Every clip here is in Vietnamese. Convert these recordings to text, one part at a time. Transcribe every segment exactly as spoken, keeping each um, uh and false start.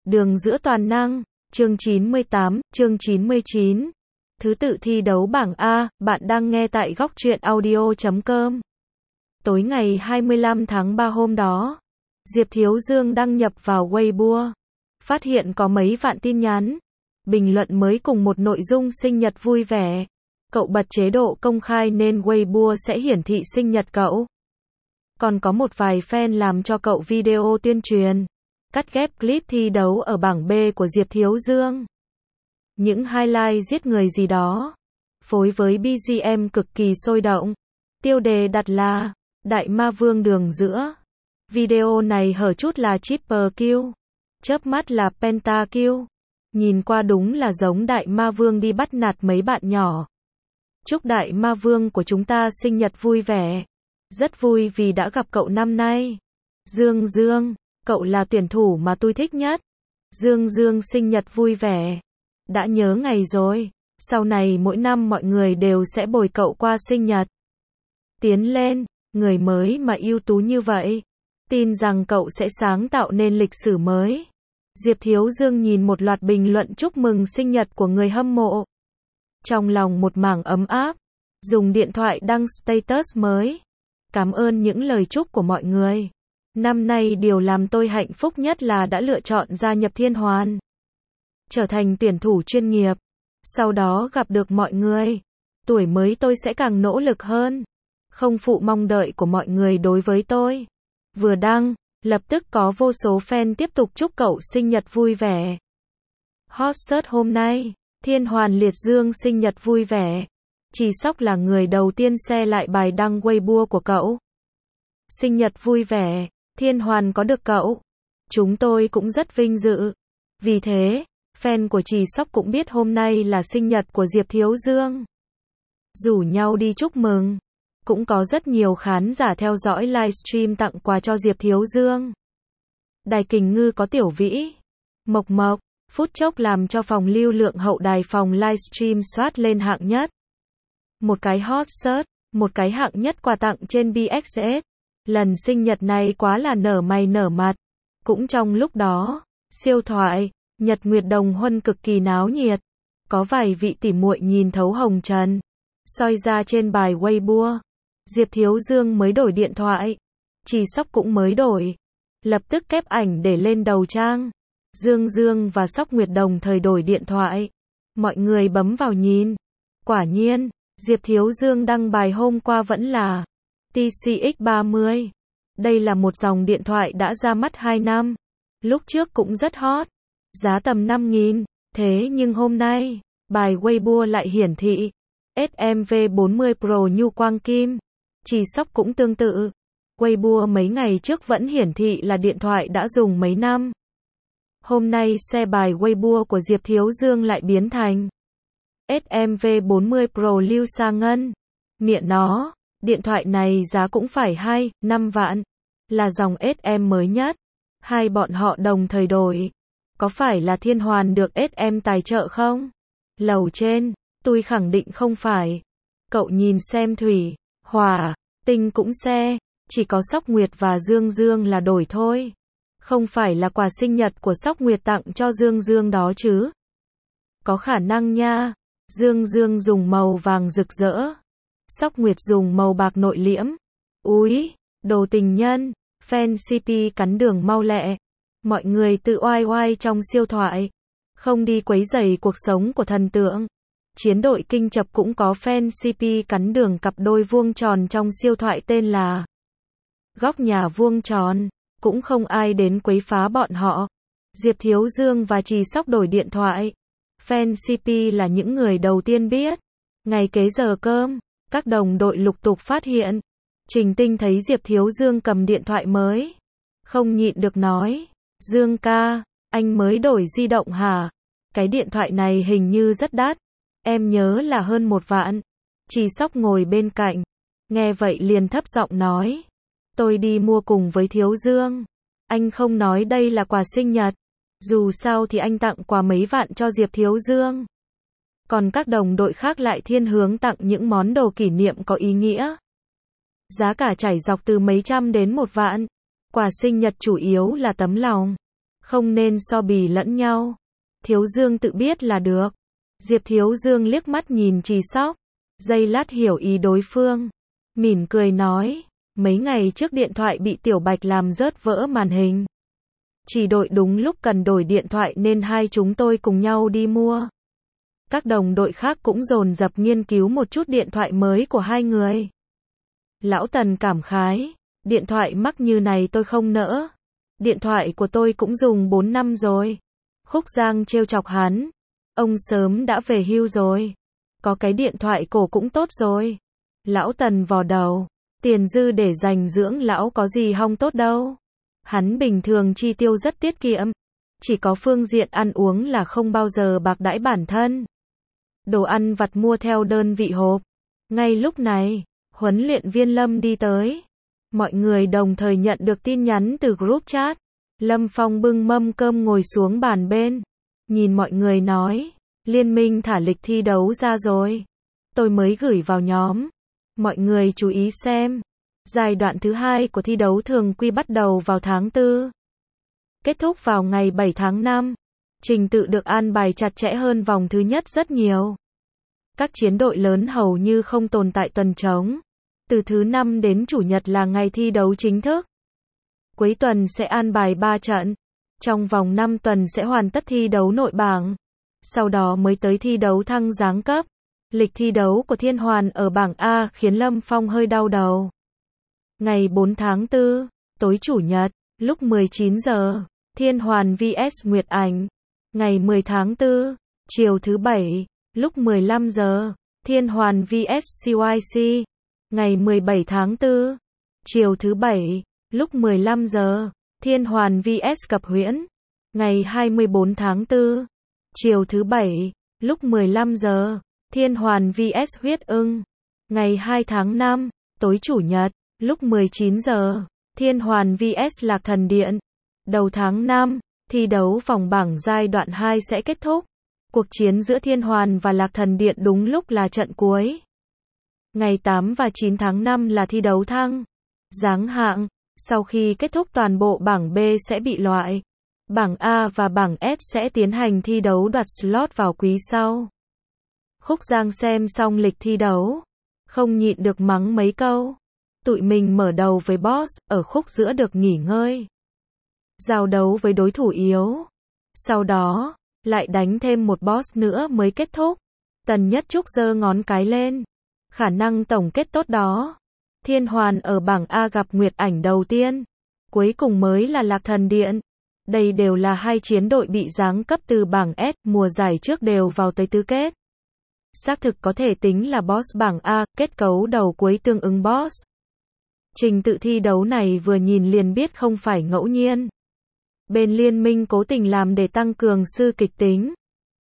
Đường giữa toàn năng, chương chín mươi tám, chương chín mươi chín. Thứ tự thi đấu bảng A, bạn đang nghe tại góc truyện audio chấm com. Tối ngày hai mươi lăm tháng ba hôm đó, Diệp Thiếu Dương đăng nhập vào Weibo, phát hiện có mấy vạn tin nhắn, bình luận mới cùng một nội dung sinh nhật vui vẻ. Cậu bật chế độ công khai nên Weibo sẽ hiển thị sinh nhật cậu. Còn có một vài fan làm cho cậu video tuyên truyền, cắt ghép clip thi đấu ở bảng B của Diệp Thiếu Dương. Những highlight giết người gì đó, phối với bê giê em cực kỳ sôi động. Tiêu đề đặt là Đại Ma Vương đường giữa. Video này hở chút là triple kill, chớp mắt là pentakill. Nhìn qua đúng là giống Đại Ma Vương đi bắt nạt mấy bạn nhỏ. Chúc Đại Ma Vương của chúng ta sinh nhật vui vẻ. Rất vui vì đã gặp cậu năm nay. Dương Dương, cậu là tuyển thủ mà tôi thích nhất. Dương Dương sinh nhật vui vẻ. Đã nhớ ngày rồi. Sau này mỗi năm mọi người đều sẽ bồi cậu qua sinh nhật. Tiến lên, người mới mà ưu tú như vậy. Tin rằng cậu sẽ sáng tạo nên lịch sử mới. Diệp Thiếu Dương nhìn một loạt bình luận chúc mừng sinh nhật của người hâm mộ. Trong lòng một mảng ấm áp. Dùng điện thoại đăng status mới. Cảm ơn những lời chúc của mọi người. Năm nay điều làm tôi hạnh phúc nhất là đã lựa chọn gia nhập Thiên Hoàn. Trở thành tuyển thủ chuyên nghiệp. Sau đó gặp được mọi người. Tuổi mới tôi sẽ càng nỗ lực hơn. Không phụ mong đợi của mọi người đối với tôi. Vừa đăng, lập tức có vô số fan tiếp tục chúc cậu sinh nhật vui vẻ. Hot search hôm nay, Thiên Hoàn liệt dương sinh nhật vui vẻ. Chỉ Sóc là người đầu tiên share lại bài đăng Weibo của cậu. Sinh nhật vui vẻ, Thiên Hoàn có được cậu. Chúng tôi cũng rất vinh dự. Vì thế, fan của Chỉ Sóc cũng biết hôm nay là sinh nhật của Diệp Thiếu Dương. Rủ nhau đi chúc mừng. Cũng có rất nhiều khán giả theo dõi livestream tặng quà cho Diệp Thiếu Dương. Đài Kình Ngư có Tiểu Vĩ, Mộc Mộc, phút chốc làm cho phòng lưu lượng hậu đài phòng livestream soát lên hạng nhất. Một cái hot search, một cái hạng nhất quà tặng trên bê ích ét. Lần sinh nhật này quá là nở mày nở mặt. Cũng trong lúc đó, siêu thoại, Nhật Nguyệt Đồng Huân cực kỳ náo nhiệt. Có vài vị tỉ muội nhìn thấu hồng trần. Soi ra trên bài Weibo. Diệp Thiếu Dương mới đổi điện thoại. Chỉ Sóc cũng mới đổi. Lập tức kép ảnh để lên đầu trang. Dương Dương và Sóc Nguyệt đồng thời đổi điện thoại. Mọi người bấm vào nhìn. Quả nhiên, Diệp Thiếu Dương đăng bài hôm qua vẫn là tê xê ích ba mươi. Đây là một dòng điện thoại đã ra mắt hai năm. Lúc trước cũng rất hot. Giá tầm năm nghìn. Thế nhưng hôm nay, bài Weibo lại hiển thị ét em vê bốn mươi Pro nhu quang kim. Chỉ Sóc cũng tương tự. Weibo mấy ngày trước vẫn hiển thị là điện thoại đã dùng mấy năm. Hôm nay xe bài Weibo của Diệp Thiếu Dương lại biến thành ét em vê bốn mươi Pro lưu sa ngân. Miệng nó, điện thoại này giá cũng phải hai, năm vạn. Là dòng ét em mới nhất. Hai bọn họ đồng thời đổi. Có phải là Thiên Hoàn được ét em tài trợ không? Lầu trên, tôi khẳng định không phải. Cậu nhìn xem Thủy, Hỏa, Tinh cũng xe. Chỉ có Sóc Nguyệt và Dương Dương là đổi thôi. Không phải là quà sinh nhật của Sóc Nguyệt tặng cho Dương Dương đó chứ? Có khả năng nha. Dương Dương dùng màu vàng rực rỡ. Sóc Nguyệt dùng màu bạc nội liễm. Úi, đồ tình nhân. Fan xê pê cắn đường mau lẹ. Mọi người tự oai oai trong siêu thoại. Không đi quấy rầy cuộc sống của thần tượng. Chiến đội kinh chập cũng có fan xê pê cắn đường cặp đôi vuông tròn trong siêu thoại tên là Góc nhà vuông tròn. Cũng không ai đến quấy phá bọn họ. Diệp Thiếu Dương và Chỉ Sóc đổi điện thoại. Fan xê pê là những người đầu tiên biết. Ngày kế giờ cơm, các đồng đội lục tục phát hiện. Trình Tinh thấy Diệp Thiếu Dương cầm điện thoại mới. Không nhịn được nói. Dương ca, anh mới đổi di động hả? Cái điện thoại này hình như rất đắt. Em nhớ là hơn một vạn. Chỉ Sóc ngồi bên cạnh. Nghe vậy liền thấp giọng nói. Tôi đi mua cùng với Thiếu Dương. Anh không nói đây là quà sinh nhật. Dù sao thì anh tặng quà mấy vạn cho Diệp Thiếu Dương. Còn các đồng đội khác lại thiên hướng tặng những món đồ kỷ niệm có ý nghĩa. Giá cả chảy dọc từ mấy trăm đến một vạn. Quà sinh nhật chủ yếu là tấm lòng. Không nên so bì lẫn nhau. Thiếu Dương tự biết là được. Diệp Thiếu Dương liếc mắt nhìn Trì Sóc, giây lát hiểu ý đối phương, mỉm cười nói, mấy ngày trước điện thoại bị Tiểu Bạch làm rớt vỡ màn hình. Chỉ đội đúng lúc cần đổi điện thoại nên hai chúng tôi cùng nhau đi mua. Các đồng đội khác cũng dồn dập nghiên cứu một chút điện thoại mới của hai người. Lão Tần cảm khái, điện thoại mắc như này tôi không nỡ. Điện thoại của tôi cũng dùng bốn năm rồi. Khúc Giang trêu chọc hắn, ông sớm đã về hưu rồi. Có cái điện thoại cổ cũng tốt rồi. Lão Tần vò đầu, tiền dư để dành dưỡng lão có gì hong tốt đâu. Hắn bình thường chi tiêu rất tiết kiệm. Chỉ có phương diện ăn uống là không bao giờ bạc đãi bản thân. Đồ ăn vặt mua theo đơn vị hộp. Ngay lúc này, huấn luyện viên Lâm đi tới. Mọi người đồng thời nhận được tin nhắn từ group chat. Lâm Phong bưng mâm cơm ngồi xuống bàn bên. Nhìn mọi người nói, liên minh thả lịch thi đấu ra rồi. Tôi mới gửi vào nhóm. Mọi người chú ý xem. Giai đoạn thứ hai của thi đấu thường quy bắt đầu vào tháng tư. Kết thúc vào ngày bảy tháng năm. Trình tự được an bài chặt chẽ hơn vòng thứ nhất rất nhiều. Các chiến đội lớn hầu như không tồn tại tuần trống. Từ thứ năm đến chủ nhật là ngày thi đấu chính thức. Cuối tuần sẽ an bài ba trận. Trong vòng năm tuần sẽ hoàn tất thi đấu nội bảng. Sau đó mới tới thi đấu thăng giáng cấp. Lịch thi đấu của Thiên Hoàn ở bảng A khiến Lâm Phong hơi đau đầu. Ngày bốn tháng tư, tối chủ nhật, lúc mười chín giờ, Thiên Hoàn vs Nguyệt Ảnh. Ngày mười tháng tư, chiều thứ bảy, lúc mười lăm giờ, Thiên Hoàn vs xê i xê. Ngày mười bảy tháng tư, chiều thứ bảy, lúc mười lăm giờ, Thiên Hoàn vs Cập Huyễn. Ngày hai mươi bốn tháng tư, chiều thứ bảy, lúc mười lăm giờ, Thiên Hoàn vs Huyết Ưng. Ngày hai tháng năm, tối chủ nhật, lúc mười chín giờ, Thiên Hoàn vs Lạc Thần Điện. Đầu tháng năm, thi đấu vòng bảng giai đoạn hai sẽ kết thúc. Cuộc chiến giữa Thiên Hoàn và Lạc Thần Điện đúng lúc là trận cuối. Ngày tám và chín tháng năm là thi đấu thăng giáng hạng. Sau khi kết thúc toàn bộ bảng B sẽ bị loại. Bảng A và bảng S sẽ tiến hành thi đấu đoạt slot vào quý sau. Khúc Giang xem xong lịch thi đấu, không nhịn được mắng mấy câu. Tụi mình mở đầu với boss, ở khúc giữa được nghỉ ngơi. Giao đấu với đối thủ yếu. Sau đó, lại đánh thêm một boss nữa mới kết thúc. Tần Nhất Trúc giơ ngón cái lên. Khả năng tổng kết tốt đó. Thiên Hoàn ở bảng A gặp Nguyệt Ảnh đầu tiên. Cuối cùng mới là Lạc Thần Điện. Đây đều là hai chiến đội bị giáng cấp từ bảng S, mùa giải trước đều vào tới tứ kết. Xác thực có thể tính là boss bảng A, kết cấu đầu cuối tương ứng boss. Trình tự thi đấu này vừa nhìn liền biết không phải ngẫu nhiên. Bên liên minh cố tình làm để tăng cường sư kịch tính.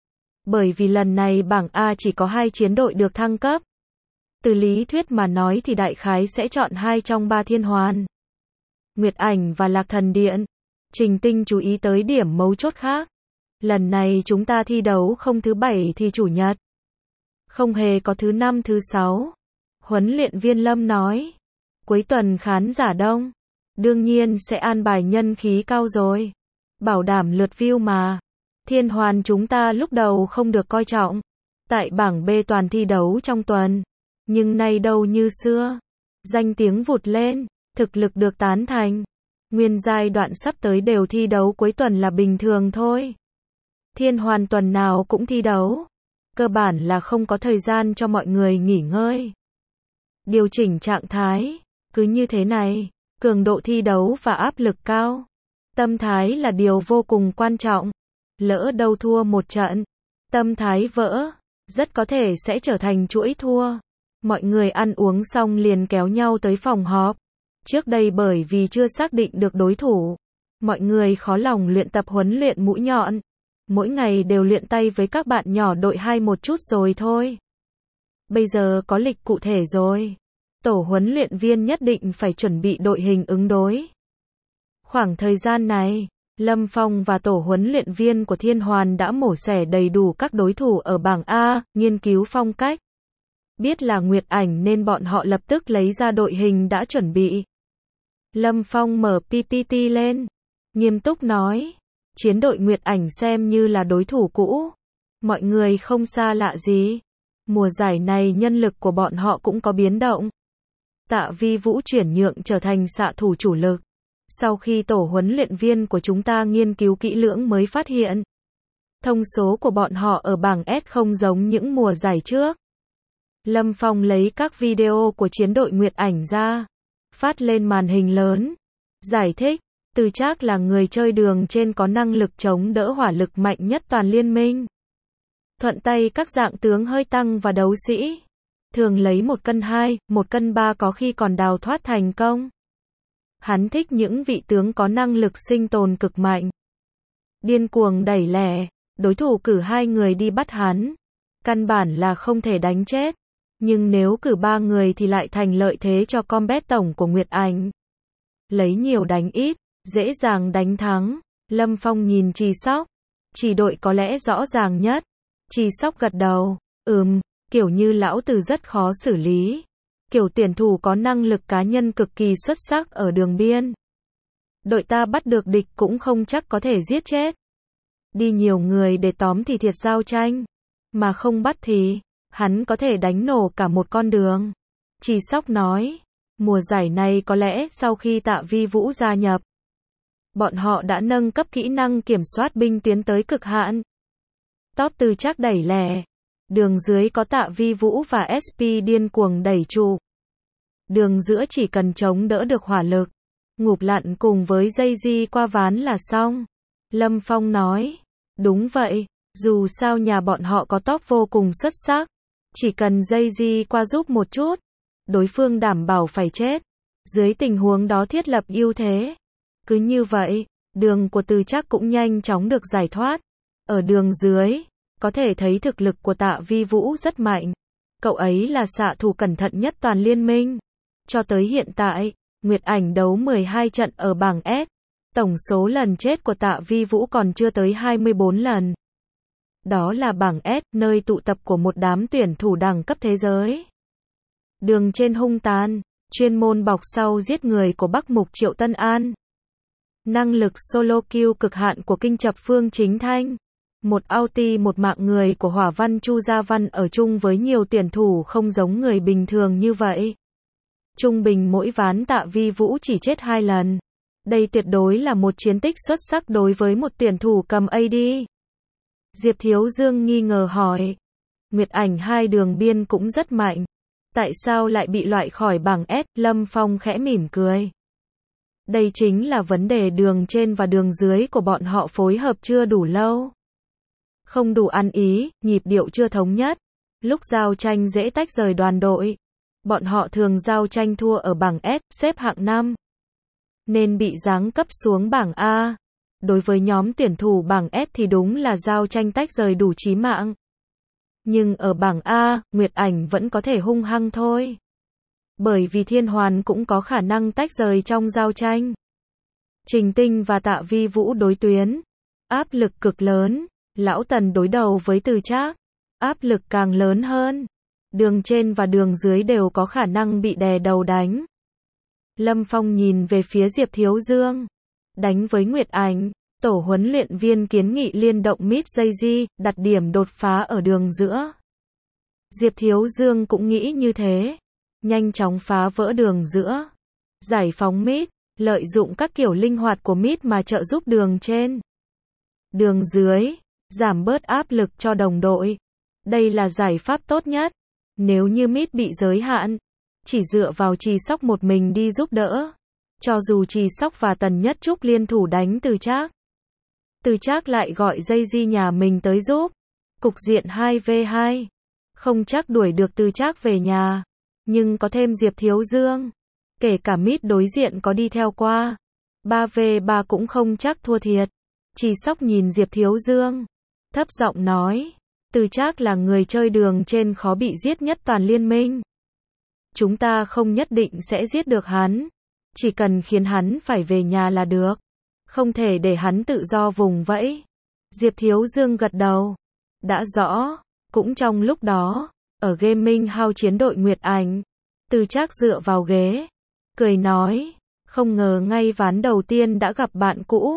Bởi vì lần này bảng A chỉ có hai chiến đội được thăng cấp. Từ lý thuyết mà nói thì đại khái sẽ chọn hai trong ba Thiên Hoàn. Nguyệt Ảnh và Lạc Thần Điện. Trình Tinh chú ý tới điểm mấu chốt khác. Lần này chúng ta thi đấu không thứ bảy thì chủ nhật. Không hề có thứ năm thứ sáu. Huấn luyện viên Lâm nói. Cuối tuần khán giả đông. Đương nhiên sẽ an bài nhân khí cao rồi. Bảo đảm lượt view mà. Thiên Hoàn chúng ta lúc đầu không được coi trọng. Tại bảng B toàn thi đấu trong tuần. Nhưng nay đâu như xưa. Danh tiếng vụt lên. Thực lực được tán thành. Nguyên giai đoạn sắp tới đều thi đấu cuối tuần là bình thường thôi. Thiên Hoàn tuần nào cũng thi đấu. Cơ bản là không có thời gian cho mọi người nghỉ ngơi. Điều chỉnh trạng thái. Cứ như thế này. Cường độ thi đấu và áp lực cao. Tâm thái là điều vô cùng quan trọng. Lỡ đâu thua một trận. Tâm thái vỡ. Rất có thể sẽ trở thành chuỗi thua. Mọi người ăn uống xong liền kéo nhau tới phòng họp. Trước đây bởi vì chưa xác định được đối thủ. Mọi người khó lòng luyện tập huấn luyện mũi nhọn. Mỗi ngày đều luyện tay với các bạn nhỏ đội hai một chút rồi thôi. Bây giờ có lịch cụ thể rồi. Tổ huấn luyện viên nhất định phải chuẩn bị đội hình ứng đối. Khoảng thời gian này, Lâm Phong và tổ huấn luyện viên của Thiên Hoàn đã mổ xẻ đầy đủ các đối thủ ở bảng A, nghiên cứu phong cách. Biết là Nguyệt Ảnh nên bọn họ lập tức lấy ra đội hình đã chuẩn bị. Lâm Phong mở pê pê tê lên. Nghiêm túc nói. chiến đội Nguyệt Ảnh xem như là đối thủ cũ. Mọi người không xa lạ gì. Mùa giải này nhân lực của bọn họ cũng có biến động. Tạ Vi Vũ chuyển nhượng trở thành xạ thủ chủ lực. Sau khi tổ huấn luyện viên của chúng ta nghiên cứu kỹ lưỡng mới phát hiện, thông số của bọn họ ở bảng S không giống những mùa giải trước. Lâm Phong lấy các video của chiến đội Nguyệt Ảnh ra, phát lên màn hình lớn. Giải thích, Từ Trác là người chơi đường trên có năng lực chống đỡ hỏa lực mạnh nhất toàn liên minh. Thuận tay các dạng tướng hơi tăng và đấu sĩ. Thường lấy một cân hai, một cân ba có khi còn đào thoát thành công. Hắn thích những vị tướng có năng lực sinh tồn cực mạnh. Điên cuồng đẩy lẻ, đối thủ cử hai người đi bắt hắn. Căn bản là không thể đánh chết. Nhưng nếu cử ba người thì lại thành lợi thế cho combat tổng của Nguyệt Ảnh. Lấy nhiều đánh ít, dễ dàng đánh thắng. Lâm Phong nhìn Trì Sóc. Chỉ đội có lẽ rõ ràng nhất. Trì Sóc gật đầu. Ừm, kiểu như lão Từ rất khó xử lý. Kiểu tuyển thủ có năng lực cá nhân cực kỳ xuất sắc ở đường biên. Đội ta bắt được địch cũng không chắc có thể giết chết. Đi nhiều người để tóm thì thiệt giao tranh. Mà không bắt thì, hắn có thể đánh nổ cả một con đường. Trì Sóc nói, mùa giải này có lẽ sau khi Tạ Vi Vũ gia nhập, bọn họ đã nâng cấp kỹ năng kiểm soát binh tuyến tới cực hạn. Top Từ Trác đẩy lẻ. Đường dưới có Tạ Vi Vũ và ét pê điên cuồng đẩy trụ. Đường giữa chỉ cần chống đỡ được hỏa lực, ngụp lặn cùng với dây di qua ván là xong. Lâm Phong nói, đúng vậy, dù sao nhà bọn họ có top vô cùng xuất sắc. Chỉ cần dây di qua giúp một chút, đối phương đảm bảo phải chết. Dưới tình huống đó thiết lập ưu thế. Cứ như vậy, đường của Từ Trác cũng nhanh chóng được giải thoát. Ở đường dưới, có thể thấy thực lực của Tạ Vi Vũ rất mạnh. Cậu ấy là xạ thủ cẩn thận nhất toàn liên minh. Cho tới hiện tại, Nguyệt Ảnh đấu mười hai trận ở bảng S. Tổng số lần chết của Tạ Vi Vũ còn chưa tới hai mươi bốn lần. Đó là bảng S, nơi tụ tập của một đám tuyển thủ đẳng cấp thế giới. Đường trên hung tàn, chuyên môn bọc sau giết người của Bắc Mục Triệu Tân An. Năng lực solo kill cực hạn của kinh chập Phương Chính Thanh. Một ulti một mạng người của Hỏa Văn Chu Gia Văn ở chung với nhiều tuyển thủ không giống người bình thường như vậy. Trung bình mỗi ván Tạ Vi Vũ chỉ chết hai lần. Đây tuyệt đối là một chiến tích xuất sắc đối với một tuyển thủ cầm a đê. Diệp Thiếu Dương nghi ngờ hỏi. Nguyệt Ảnh hai đường biên cũng rất mạnh. Tại sao lại bị loại khỏi bảng S? Lâm Phong khẽ mỉm cười. Đây chính là vấn đề đường trên và đường dưới của bọn họ phối hợp chưa đủ lâu. Không đủ ăn ý, nhịp điệu chưa thống nhất. Lúc giao tranh dễ tách rời đoàn đội. Bọn họ thường giao tranh thua ở bảng S, xếp hạng năm. Nên bị giáng cấp xuống bảng A. Đối với nhóm tuyển thủ bảng S thì đúng là giao tranh tách rời đủ chí mạng. Nhưng ở bảng A, Nguyệt Ảnh vẫn có thể hung hăng thôi. Bởi vì Thiên Hoàn cũng có khả năng tách rời trong giao tranh. Trình Tinh và Tạ Vi Vũ đối tuyến. Áp lực cực lớn. Lão Tần đối đầu với Từ Trác. Áp lực càng lớn hơn. Đường trên và đường dưới đều có khả năng bị đè đầu đánh. Lâm Phong nhìn về phía Diệp Thiếu Dương. Đánh với Nguyệt Ảnh, tổ huấn luyện viên kiến nghị liên động mid dây di, đặt điểm đột phá ở đường giữa. Diệp Thiếu Dương cũng nghĩ như thế. Nhanh chóng phá vỡ đường giữa. Giải phóng mid, lợi dụng các kiểu linh hoạt của mid mà trợ giúp đường trên. Đường dưới, giảm bớt áp lực cho đồng đội. Đây là giải pháp tốt nhất. Nếu như mid bị giới hạn, chỉ dựa vào Trì Sóc một mình đi giúp đỡ. Cho dù Trì Sóc và Tần Nhất Trúc liên thủ đánh Từ Trác, Từ Trác lại gọi dây di nhà mình tới giúp. Cục diện hai vs hai. Không chắc đuổi được Từ Trác về nhà. Nhưng có thêm Diệp Thiếu Dương. Kể cả mid đối diện có đi theo qua. ba vs ba cũng không chắc thua thiệt. Trì Sóc nhìn Diệp Thiếu Dương. Thấp giọng nói. Từ Trác là người chơi đường trên khó bị giết nhất toàn liên minh. Chúng ta không nhất định sẽ giết được hắn. Chỉ cần khiến hắn phải về nhà là được. Không thể để hắn tự do vùng vẫy. Diệp Thiếu Dương gật đầu. Đã rõ. Cũng trong lúc đó, ở Gaming House chiến đội Nguyệt Ảnh, Từ Trác dựa vào ghế. Cười nói. Không ngờ ngay ván đầu tiên đã gặp bạn cũ.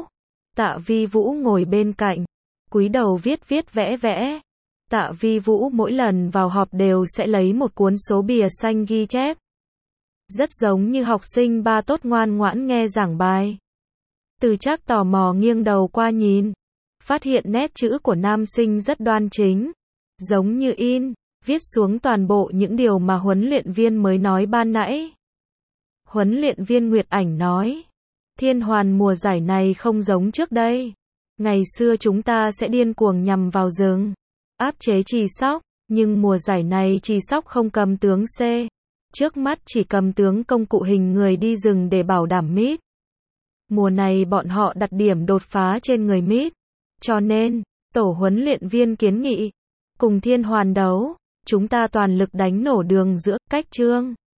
Tạ Vi Vũ ngồi bên cạnh, cúi đầu viết viết vẽ vẽ. Tạ Vi Vũ mỗi lần vào họp đều sẽ lấy một cuốn số bìa xanh ghi chép. Rất giống như học sinh ba tốt ngoan ngoãn nghe giảng bài. Từ Trác tò mò nghiêng đầu qua nhìn, phát hiện nét chữ của nam sinh rất đoan chính, giống như in, viết xuống toàn bộ những điều mà huấn luyện viên mới nói ban nãy. Huấn luyện viên Nguyệt Ảnh nói, Thiên Hoàn mùa giải này không giống trước đây. Ngày xưa chúng ta sẽ điên cuồng nhằm vào rừng, áp chế Trì Sóc, nhưng mùa giải này Trì Sóc không cầm tướng C. Trước mắt chỉ cầm tướng công cụ hình người đi rừng để bảo đảm mít. Mùa này bọn họ đặt điểm đột phá trên người mít. Cho nên, tổ huấn luyện viên kiến nghị, cùng Thiên Hoàn đấu, chúng ta toàn lực đánh nổ đường giữa, cách Trương